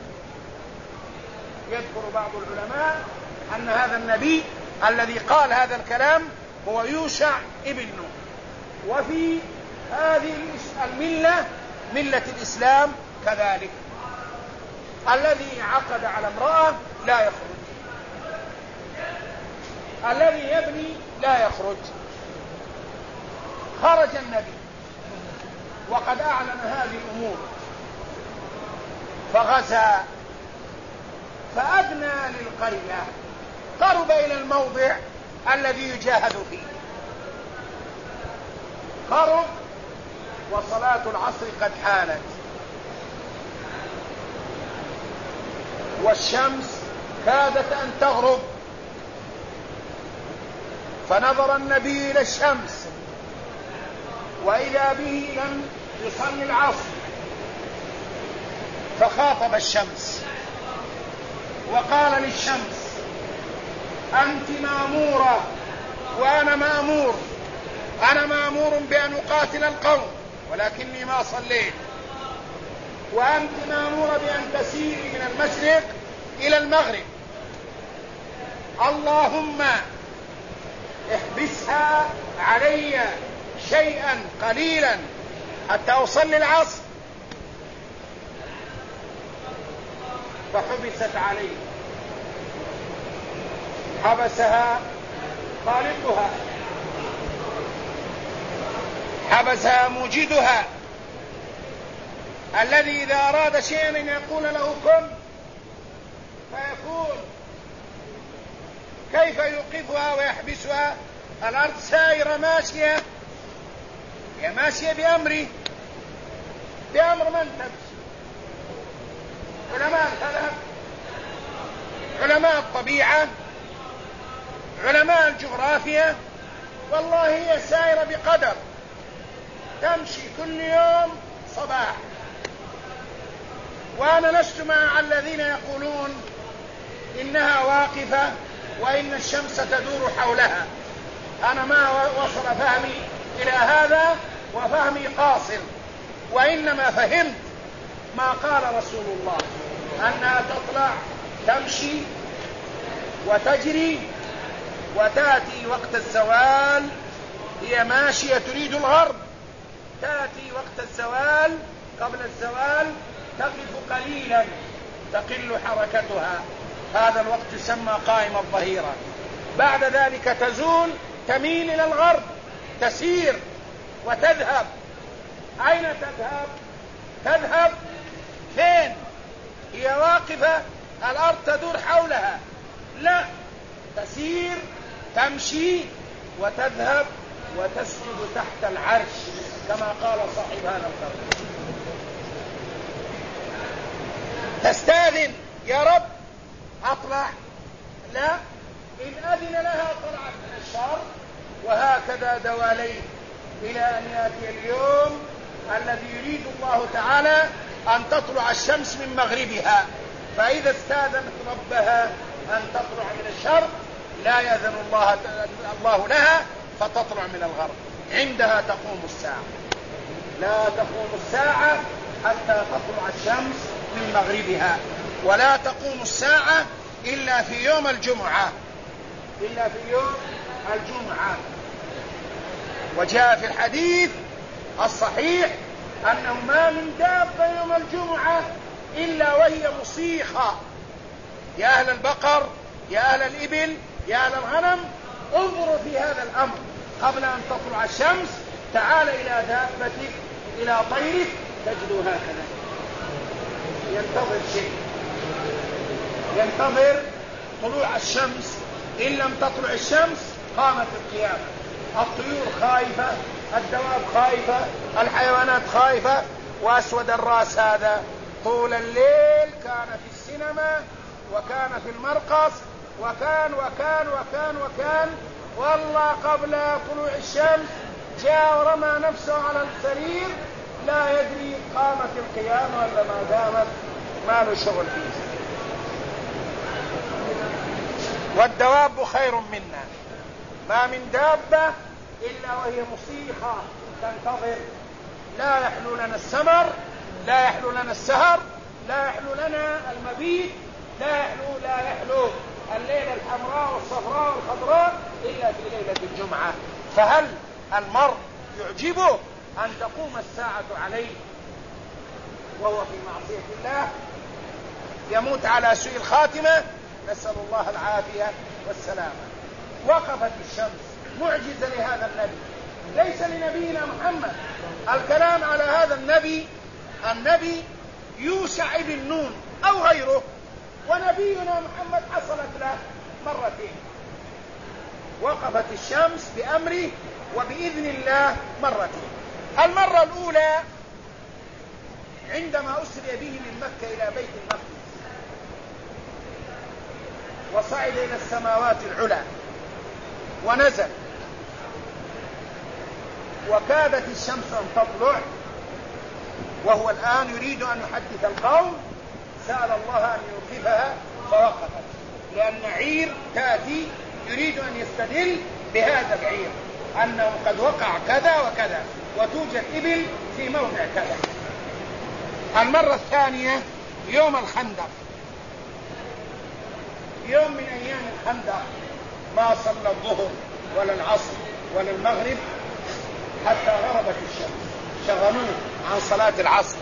يذكر بعض العلماء أن هذا النبي الذي قال هذا الكلام هو يوشع ابن نون. وفي هذه الملة، ملة الإسلام، كذلك الذي عقد على امرأة لا يخرج، الذي يبني لا يخرج. خرج النبي وقد أعلن هذه الأمور، فغزا، فأدنى للقرية، قرب إلى الموضع الذي يجاهد فيه، قرب، وصلاة العصر قد حانت، والشمس كادت أن تغرب. فنظر النبي إلى الشمس، وإذا به لم يصلي العصر، فخاطب الشمس وقال للشمس: أنت مأمورة وأنا مأمور. أنا مأمور بأن أقاتل القوم ولكني ما صليت، وأنت مأمورة بأن تسيري من المشرق إلى المغرب. اللهم احبسها علي شيئا قليلا حتى أصلي العصر. فحبست عليه، حبسها خالقها، حبسها موجدها، الذي إذا أراد شيئا يقول له كن فيكون. كيف يوقفها ويحبسها؟ الأرض سائرة ماشية، هي ماشية بأمره، بأمر من تمشي؟ علماء الفلك، علماء الطبيعة، علماء الجغرافيا. والله هي سائرة بقدر، تمشي كل يوم صباح. وأنا لست مع الذين يقولون إنها واقفة وإن الشمس تدور حولها. أنا ما وصل فهمي إلى هذا، وفهمي قاصر، وإنما فهمت ما قال رسول الله أنها تطلع تمشي وتجري وتأتي وقت الزوال. هي ماشية تريد الغرب، تأتي وقت الزوال، قبل الزوال تقف قليلا تقل حركتها، هذا الوقت يسمى قائم الظهيرة. بعد ذلك تزول، تميل إلى الغرب، تسير وتذهب. أين تذهب؟ تذهب فين؟ هي واقفة، الأرض تدور حولها؟ لا، تسير، تمشي وتذهب وتسجد تحت العرش كما قال صاحب هذا القرن. تستأذن: يا رب أطلع؟ لا، إن أذن لها طلعت من الشر. وهكذا دواليك إلى أن يأتي اليوم الذي يريد الله تعالى أن تطلع الشمس من مغربها، فإذا استأذنت ربها أن تطلع من الشرق لا يأذن الله لها فتطلع من الغرب. عندها تقوم الساعة. لا تقوم الساعة حتى تطلع الشمس من مغربها، ولا تقوم الساعة إلا في يوم الجمعة، إلا في يوم الجمعة. وجاء في الحديث الصحيح أنه ما من دابة يوم الجمعة إلا وهي مصيخة. يا أهل البقر، يا أهل الإبل، يا أهل الغنم، انظروا في هذا الأمر قبل أن تطلع الشمس. تعال إلى دابتك، إلى طيرك، تجد هكذا ينتظر شيء، ينتظر طلوع الشمس. إن لم تطلع الشمس قامت القيامة. الطيور خائفة، الدواب خائفة، الحيوانات خائفة. وأسود الرأس هذا طول الليل كان في السينما وكان في المرقص وكان وكان وكان وكان، والله قبل طلوع الشمس جاء ورمى نفسه على السرير، لا يدري قامت القيامة ولا ما قامت، ما له شغل فيه. والدواب خير منا، ما من دابة إلا وهي مصيخة تنتظر. لا يحلو لنا السمر، لا يحلو لنا السهر، لا يحلو لنا المبيت، لا يحلو الليلة الحمراء والصفراء والخضراء إلا في ليلة الجمعة. فهل المرء يعجبه أن تقوم الساعة عليه وهو في معصية الله، يموت على سوء الخاتمة؟ نسأل الله العافية والسلامة. وقفت الشمس معجزة لهذا النبي، ليس لنبينا محمد. الكلام على هذا النبي يوشع بن نون أو غيره، ونبينا محمد حصلت له مرتين. وقفت الشمس بأمره وبإذن الله مرتين. المرة الأولى عندما أسري به من مكة إلى بيت المقدس وصعد إلى السماوات العلى ونزل، وكادت الشمس أن تطلع وهو الآن يريد أن يحدث القوم، سأل الله أن يوقفها فوقفت، لأن عير تأتي يريد أن يستدل بهذا العير أنه قد وقع كذا وكذا وتوجد إبل في موضع كذا. المرة الثانية يوم الخندق، يوم من أيام الخندق ما صلى الظهر ولا العصر ولا المغرب حتى غربت الشمس، شغلوه عن صلاة العصر.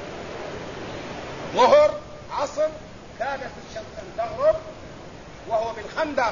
ظهر عصر كادت الشمس أن تغرب وهو بالخندق،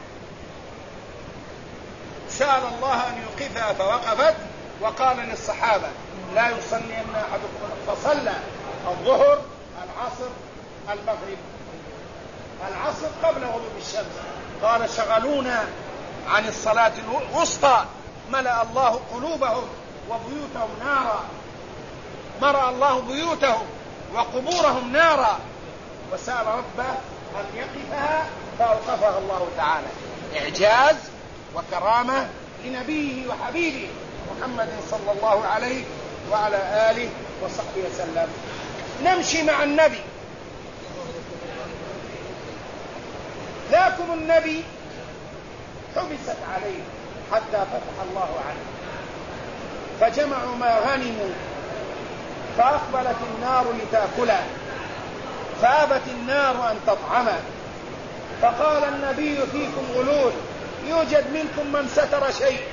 سأل الله أن يوقفها فوقفت، وقال للصحابة لا يصلين أحدكم، فصلى الظهر العصر المغرب. العصر قبل غروب الشمس. قال شغلونا عن الصلاة الوسطى ملأ الله قلوبهم وبيوتهم نارا، مرأ الله بيوتهم وقبورهم نارا، وسأل ربه أن يقفها فأوقفها الله تعالى. إعجاز وكرامة لنبيه وحبيبه محمد صلى الله عليه وعلى آله وصحبه وسلم. نمشي مع النبي. ذاكم النبي حبست عليه حتى فتح الله عنه، فجمعوا ما غنموا، فأقبلت النار لتأكله، فأبت النار أن تطعمه، فقال النبي فيكم غلول، يوجد منكم من ستر شيء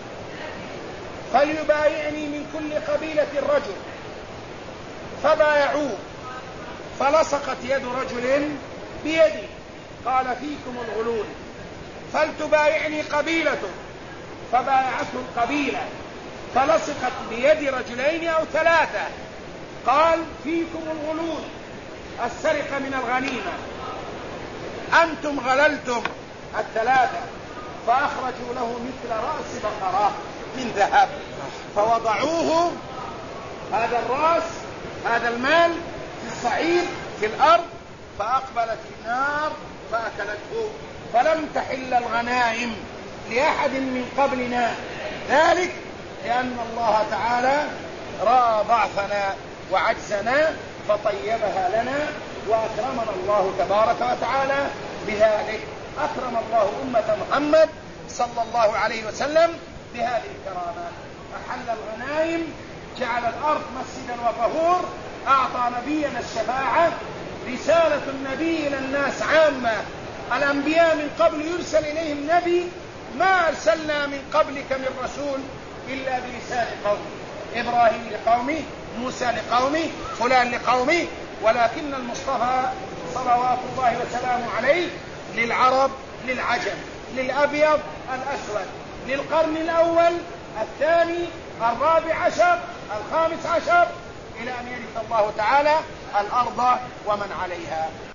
فليبايعني من كل قبيلة رجل. فبايعوه، فلصقت يد رجل بيده، قال فيكم الغلول فلتبايعني قبيلته، فبايعته القبيلة، فلصقت بيد رجلين أو ثلاثة، قال فيكم الغلول، السرقة من الغنيمة، أنتم غللتم الثلاثة، فأخرجوا له مثل رأس بقرة من ذهب، فوضعوه هذا الرأس هذا المال في الصعيد في الأرض، فأقبلت النار فأكلته، فلم تحل الغنائم لأحد من قبلنا، ذلك لأن الله تعالى رأى ضعفنا وعجزنا فطيبها لنا، وأكرمنا الله تبارك وتعالى بذلك. أكرم الله أمة محمد صلى الله عليه وسلم بهذه الكرامة. أحل الغنائم، جعل الأرض مسجدا وطهور، أعطى نبينا الشفاعة، رسالة النبي إلى الناس عامة. الأنبياء من قبل يرسل إليهم نبي، ما أرسلنا من قبلك من رسول إلا بلسان قومه، إبراهيم لقومه، موسى لقومه، فلان لقومه، ولكن المصطفى صلوات الله وسلامه عليه للعرب للعجم، للأبيض الأسود، للقرن الأول الثاني الرابع عشر الخامس عشر، إلى أن يرث الله تعالى الأرض ومن عليها.